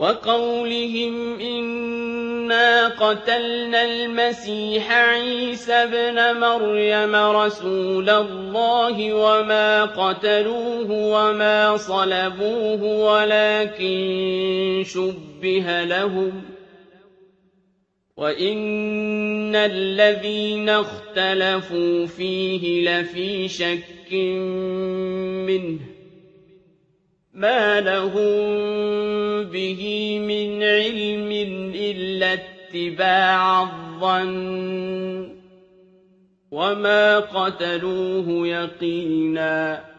وقولهم إنا قتلنا المسيح عيسى ابن مريم رسول الله وما قتلوه وما صلبوه ولكن شبه لهم وإن الذين اختلفوا فيه لفي شك منه ما لهم به من علم إلا اتباع الظن وما قتلوه يقينا